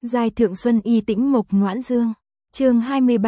Giai Thượng Xuân Y Tĩnh Mộc Noãn Dương. Chương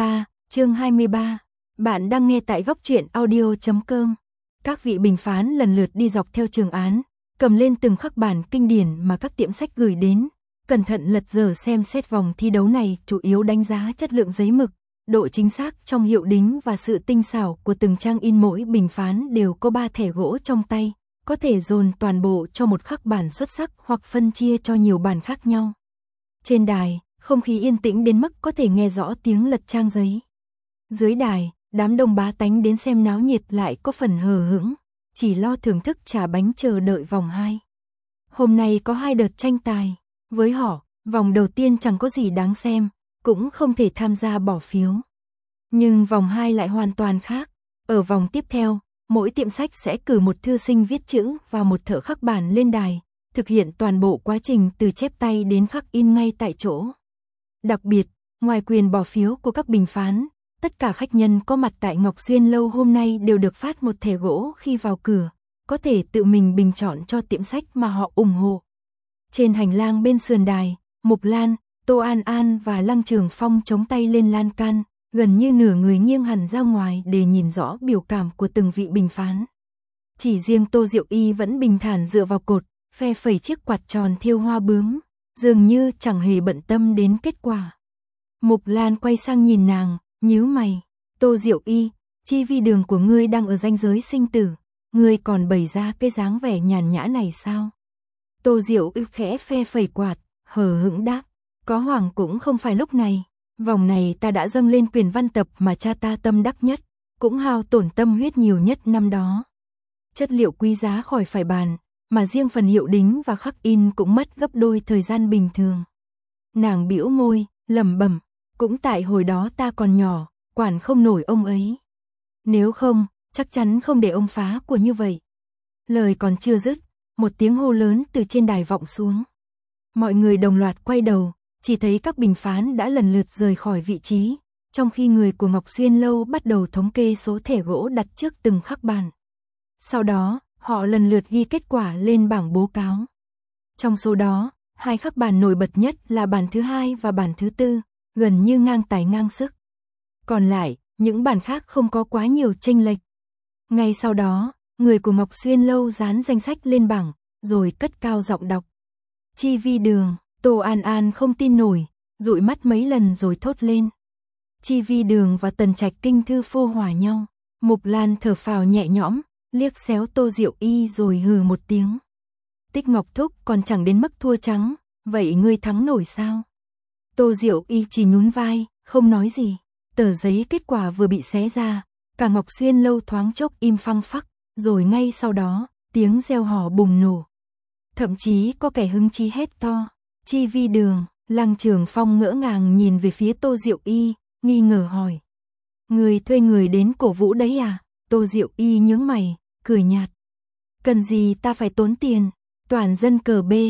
23. Bạn đang nghe tại góc truyện audio.com. Các vị bình phán lần lượt đi dọc theo trường án, cầm lên từng khắc bản kinh điển mà các tiệm sách gửi đến, cẩn thận lật dở xem xét vòng thi đấu này chủ yếu đánh giá chất lượng giấy mực, độ chính xác trong hiệu đính và sự tinh xảo của từng trang in. Mỗi bình phán đều có 3 thẻ gỗ trong tay, có thể dồn toàn bộ cho một khắc bản xuất sắc hoặc phân chia cho nhiều bản khác nhau. Trên đài, không khí yên tĩnh đến mức có thể nghe rõ tiếng lật trang giấy. Dưới đài, đám đông bá tánh đến xem náo nhiệt lại có phần hờ hững, chỉ lo thưởng thức trà bánh chờ đợi vòng 2. Hôm nay có 2 đợt tranh tài, với họ, vòng đầu tiên chẳng có gì đáng xem, cũng không thể tham gia bỏ phiếu. Nhưng vòng 2 lại hoàn toàn khác. Ở vòng tiếp theo, mỗi tiệm sách sẽ cử một thư sinh viết chữ và một thợ khắc bản lên đài, thực hiện toàn bộ quá trình từ chép tay đến khắc in ngay tại chỗ. Đặc biệt, ngoài quyền bỏ phiếu của các bình phán, tất cả khách nhân có mặt tại Ngọc Xuyên Lâu hôm nay đều được phát một thẻ gỗ khi vào cửa, có thể tự mình bình chọn cho tiệm sách mà họ ủng hộ. Trên hành lang bên sườn đài, Mục Lan, Tô An An và Lăng Trường Phong chống tay lên lan can, gần như nửa người nghiêng hẳn ra ngoài để nhìn rõ biểu cảm của từng vị bình phán. Chỉ riêng Tô Diệu Y vẫn bình thản dựa vào cột, phe phẩy chiếc quạt tròn thêu hoa bướm, dường như chẳng hề bận tâm đến kết quả. Mục Lan quay sang nhìn nàng, nhíu mày. Tô Diệu Y, chi vi đường của ngươi đang ở ranh giới sinh tử, ngươi còn bày ra cái dáng vẻ nhàn nhã này sao? Tô Diệu Y khẽ phe phẩy quạt, hờ hững đáp, có hoảng cũng không phải lúc này. Vòng này ta đã dâng lên quyền văn tập mà cha ta tâm đắc nhất, cũng hao tổn tâm huyết nhiều nhất năm đó. Chất liệu quý giá khỏi phải bàn, mà riêng phần hiệu đính và khắc in cũng mất gấp đôi thời gian bình thường. Nàng bĩu môi, lẩm bẩm, cũng tại hồi đó ta còn nhỏ, quản không nổi ông ấy. Nếu không, chắc chắn không để ông phá của như vậy. Lời còn chưa dứt, một tiếng hô lớn từ trên đài vọng xuống. Mọi người đồng loạt quay đầu, chỉ thấy các bình phán đã lần lượt rời khỏi vị trí, trong khi người của Ngọc Xuyên Lâu bắt đầu thống kê số thẻ gỗ đặt trước từng khắc bản. Sau đó, họ lần lượt ghi kết quả lên bảng báo cáo. Trong số đó, 2 khắc bản nổi bật nhất là bản thứ 2 và bản thứ 4, gần như ngang tài ngang sức. Còn lại, những bản khác không có quá nhiều chênh lệch. Ngay sau đó, người của Ngọc Xuyên Lâu dán danh sách lên bảng, rồi cất cao giọng đọc. Chi vi đường. Tô An An không tin nổi, dụi mắt mấy lần rồi thốt lên. Chi vi đường và Tần Trạch kinh thư phô hòa nhau. Mục Lan thở phào nhẹ nhõm, liếc xéo Tô Diệu Y rồi hừ một tiếng. Tích Ngọc Thúc còn chẳng đến mức thua trắng, vậy ngươi thắng nổi sao? Tô Diệu Y chỉ nhún vai, không nói gì. Tờ giấy kết quả vừa bị xé ra, cả Ngọc Xuyên Lâu thoáng chốc im phăng phắc, rồi ngay sau đó, tiếng reo hò bùng nổ. Thậm chí có kẻ hứng chí hét to. Chi vi đường. Lăng Trường Phong ngỡ ngàng nhìn về phía Tô Diệu Y, nghi ngờ hỏi. Người thuê người đến cổ vũ đấy à? Tô Diệu Y nhướng mày, cười nhạt. Cần gì ta phải tốn tiền, toàn dân cờ B,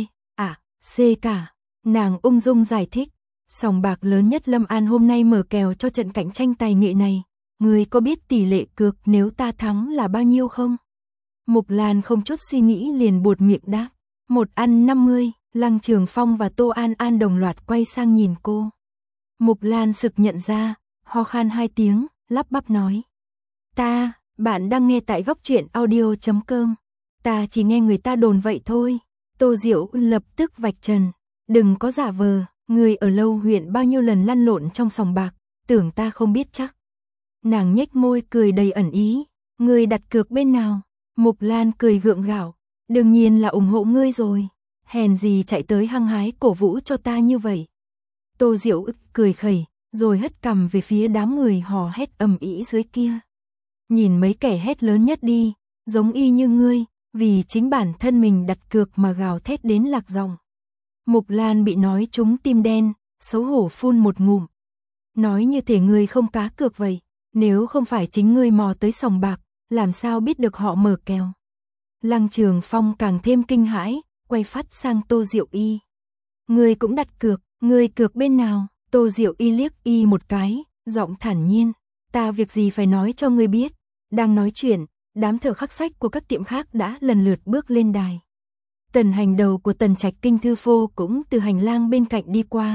C cả. Nàng ung dung giải thích. Sòng bạc lớn nhất Lâm An hôm nay mở kèo cho trận cạnh tranh tài nghệ này. Người có biết tỷ lệ cược nếu ta thắng là bao nhiêu không? Mục Lan không chút suy nghĩ liền buột miệng đáp. 1/50. Lăng Trường Phong và Tô An An đồng loạt quay sang nhìn cô. Mục Lan sực nhận ra, ho khan 2 tiếng, lắp bắp nói. Bạn đang nghe tại góc truyện audio.com. Ta chỉ nghe người ta đồn vậy thôi. Tô Diệu lập tức vạch trần. Đừng có giả vờ, người ở Lâu huyện bao nhiêu lần lăn lộn trong sòng bạc, tưởng ta không biết chắc. Nàng nhếch môi cười đầy ẩn ý. Người đặt cược bên nào? Mục Lan cười gượng gạo. Đương nhiên là ủng hộ ngươi rồi. Hèn gì chạy tới hăng hái cổ vũ cho ta như vậy. Tô Diệu cười khẩy, rồi hất cằm về phía đám người hò hét ầm ĩ dưới kia. Nhìn mấy kẻ hét lớn nhất đi, giống y như ngươi, vì chính bản thân mình đặt cược mà gào thét đến lạc giọng. Mục Lan bị nói trúng tim đen, xấu hổ phun một ngụm. Nói như thể ngươi không cá cược vậy, nếu không phải chính ngươi mò tới sòng bạc, làm sao biết được họ mở kèo. Lăng Trường Phong càng thêm kinh hãi, quay phát sang Tô Diệu Y. Ngươi cũng đặt cược, ngươi cược bên nào? Tô Diệu Y liếc y một cái, giọng thản nhiên. Ta việc gì phải nói cho ngươi biết. Đang nói chuyện, đám thợ khắc sách của các tiệm khác đã lần lượt bước lên đài. Tần Hành đầu của Tần Trạch kinh thư phô cũng từ hành lang bên cạnh đi qua,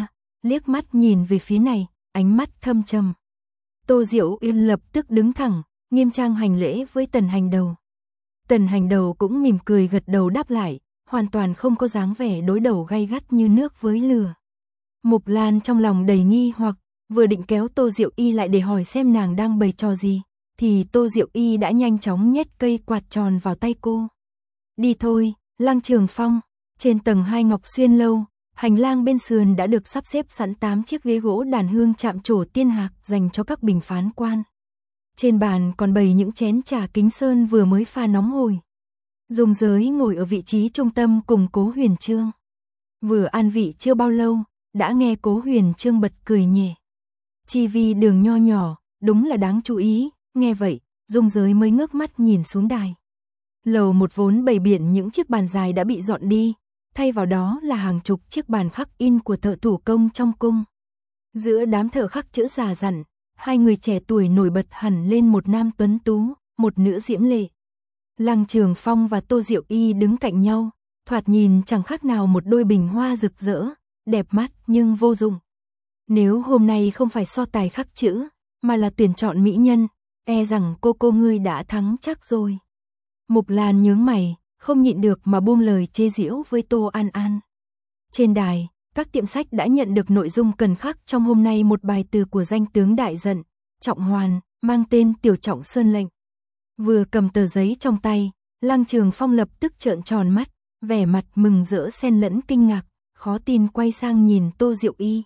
liếc mắt nhìn về phía này, ánh mắt thâm trầm. Tô Diệu Yên lập tức đứng thẳng, nghiêm trang hành lễ với Tần Hành Đầu. Tần Hành Đầu cũng mỉm cười gật đầu đáp lại, hoàn toàn không có dáng vẻ đối đầu gay gắt như nước với lửa. Mục Lan trong lòng đầy nghi hoặc, vừa định kéo Tô Diệu Y lại để hỏi xem nàng đang bày trò gì, thì Tô Diệu Y đã nhanh chóng nhét cây quạt tròn vào tay cô. Đi thôi, Lăng Trường Phong. Trên tầng 2 Ngọc Xuyên lâu, hành lang bên sườn đã được sắp xếp sẵn 8 chiếc ghế gỗ đàn hương chạm trổ tiên hạc dành cho các bình phán quan. Trên bàn còn bày những chén trà kính sơn vừa mới pha nóng hổi. Dung Giới ngồi ở vị trí trung tâm cùng Cố Huyền Chương. Vừa an vị chưa bao lâu, đã nghe Cố Huyền Chương bật cười nhẹ. Chi vi đường nho nhỏ, đúng là đáng chú ý, nghe vậy, Dung Giới mới ngước mắt nhìn xuống đài. Lầu một vốn bày biện những chiếc bàn dài đã bị dọn đi, thay vào đó là hàng chục chiếc bàn khắc in của thợ thủ công trong cung. Giữa đám thợ khắc chữ già dặn, hai người trẻ tuổi nổi bật hẳn lên, một nam tuấn tú, một nữ diễm lệ. Lăng Trường Phong và Tô Diệu Y đứng cạnh nhau, thoạt nhìn chẳng khác nào một đôi bình hoa rực rỡ, đẹp mắt nhưng vô dụng. Nếu hôm nay không phải so tài khắc chữ, mà là tuyển chọn mỹ nhân, e rằng cô ngươi đã thắng chắc rồi. Mục Lan nhướng mày, không nhịn được mà buông lời chế giễu với Tô An An. Trên đài, các tiệm sách đã nhận được nội dung cần khắc trong hôm nay, một bài từ của danh tướng đại dận, Trọng Hoàn, mang tên Tiểu Trọng Sơn lệnh. Vừa cầm tờ giấy trong tay, Lăng Trường Phong lập tức trợn tròn mắt, vẻ mặt mừng rỡ xen lẫn kinh ngạc, khó tin quay sang nhìn Tô Diệu Y.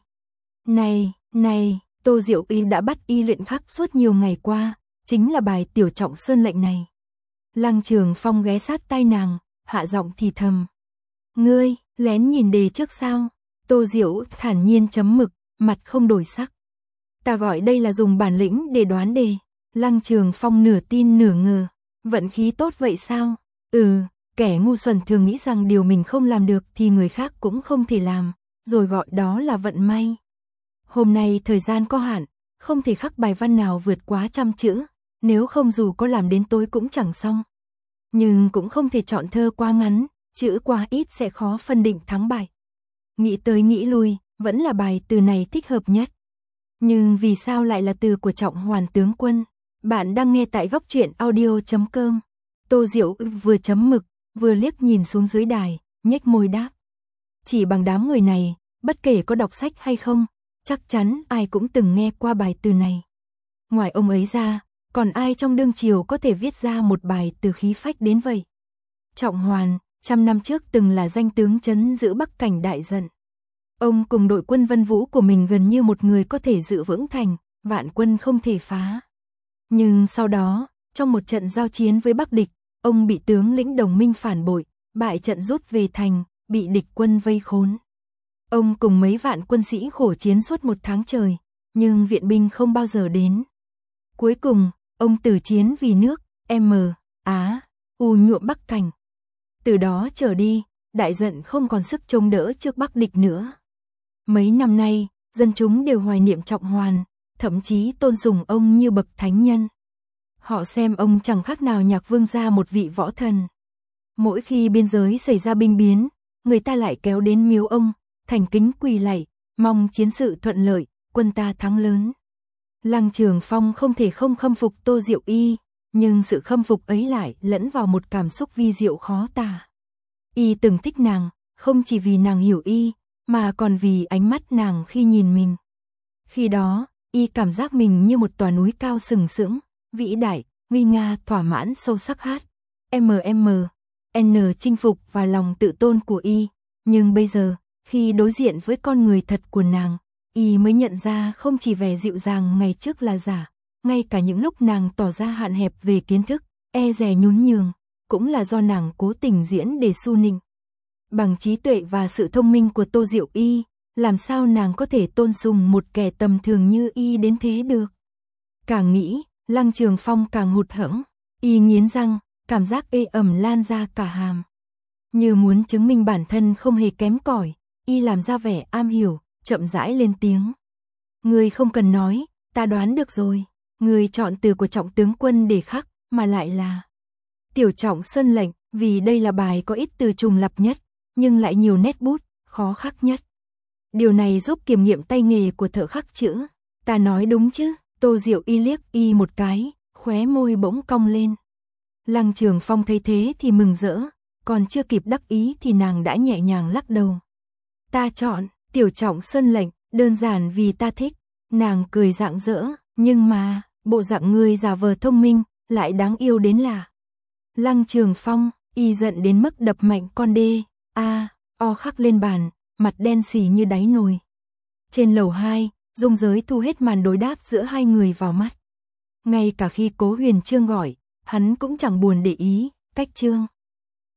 Này, Tô Diệu Y đã bắt y luyện khắc suốt nhiều ngày qua, chính là bài Tiểu Trọng Sơn lệnh này. Lăng Trường Phong ghé sát tai nàng, hạ giọng thì thầm. Ngươi, lén nhìn đề trước sao? Tô Diệu thản nhiên chấm mực, mặt không đổi sắc. Ta gọi đây là dùng bản lĩnh để đoán đề. Lăng Trường Phong nửa tin nửa ngờ. Vận khí tốt vậy sao? Kẻ ngu xuẩn thường nghĩ rằng điều mình không làm được thì người khác cũng không thể làm, rồi gọi đó là vận may. Hôm nay thời gian có hạn, không thể khắc bài văn nào vượt quá 100 chữ, nếu không dù có làm đến tối cũng chẳng xong. Nhưng cũng không thể chọn thơ quá ngắn, chữ quá ít sẽ khó phân định thắng bại. Nghĩ tới nghĩ lui, vẫn là bài từ này thích hợp nhất. Nhưng vì sao lại là từ của Trọng Hoàn tướng quân? Bạn đang nghe tại góc truyện audio.com. Tô Diệu vừa chấm mực, vừa liếc nhìn xuống dưới đài, nhếch môi đáp. Chỉ bằng đám người này, bất kể có đọc sách hay không, chắc chắn ai cũng từng nghe qua bài từ này. Ngoài ông ấy ra, còn ai trong đương triều có thể viết ra một bài từ khí phách đến vậy? Trọng Hoàn, 100 năm trước từng là danh tướng trấn giữ Bắc Cảnh đại dận. Ông cùng đội quân Vân Vũ của mình gần như một người có thể giữ vững thành, vạn quân không thể phá. Nhưng sau đó, trong một trận giao chiến với Bắc địch, ông bị tướng lĩnh đồng minh phản bội, bại trận rút về thành, bị địch quân vây khốn. Ông cùng mấy vạn quân sĩ khổ chiến suốt 1 tháng trời, nhưng viện binh không bao giờ đến. Cuối cùng, ông tử chiến vì nước, nhuộm Bắc Cảnh. Từ đó trở đi, đại dận không còn sức chống đỡ trước Bắc địch nữa. Mấy năm nay, dân chúng đều hoài niệm Trọng Hoàn, thậm chí tôn sùng ông như bậc thánh nhân. Họ xem ông chẳng khác nào Nhạc Vương gia một vị võ thần. Mỗi khi biên giới xảy ra binh biến, người ta lại kéo đến miếu ông, thành kính quỳ lạy, mong chiến sự thuận lợi, quân ta thắng lớn. Lăng Trường Phong không thể không khâm phục Tô Diệu Y, nhưng sự khâm phục ấy lại lẫn vào một cảm xúc vi diệu khó tả. Y từng thích nàng, không chỉ vì nàng hiểu y, mà còn vì ánh mắt nàng khi nhìn mình. Khi đó, y cảm giác mình như một tòa núi cao sừng sững, vĩ đại, nguy nga, thỏa mãn sâu sắc hát. Chinh phục và lòng tự tôn của y. Nhưng bây giờ, khi đối diện với con người thật của nàng, y mới nhận ra không chỉ vẻ dịu dàng ngày trước là giả, ngay cả những lúc nàng tỏ ra hạn hẹp về kiến thức, e dè nhún nhường, cũng là do nàng cố tình diễn để su nịnh. Bằng trí tuệ và sự thông minh của Tô Diệu Y, làm sao nàng có thể tôn sùng một kẻ tầm thường như y đến thế được? Càng nghĩ, Lăng Trường Phong càng hụt hẫng, y nghiến răng, cảm giác ê ẩm lan ra cả hàm. Như muốn chứng minh bản thân không hề kém cỏi, y làm ra vẻ am hiểu, chậm rãi lên tiếng. Ngươi không cần nói, ta đoán được rồi. Ngươi chọn từ của Trọng tướng quân để khắc, mà lại là Tiểu Trọng Sơn lệnh, vì đây là bài có ít từ trùng lặp nhất, nhưng lại nhiều nét bút, khó khắc nhất. Điều này giúp kiểm nghiệm tay nghề của thợ khắc chữ. Ta nói đúng chứ? Tô Diệu Y liếc y một cái, khóe môi bỗng cong lên. Lăng Trường Phong thấy thế thì mừng rỡ, còn chưa kịp đắc ý thì nàng đã nhẹ nhàng lắc đầu. Ta chọn Tiểu Trọng Sơn lệnh, đơn giản vì ta thích. Nàng cười rạng rỡ, nhưng mà, bộ dạng ngươi giả vờ thông minh, lại đáng yêu đến lạ. Lăng Trường Phong, y giận đến mức đập mạnh con đê, o khắc lên bàn, mặt đen xì như đáy nồi. Trên lầu 2, Dung Giới thu hết màn đối đáp giữa hai người vào mắt. Ngay cả khi Cố Huyền Chương gọi, hắn cũng chẳng buồn để ý, cách Chương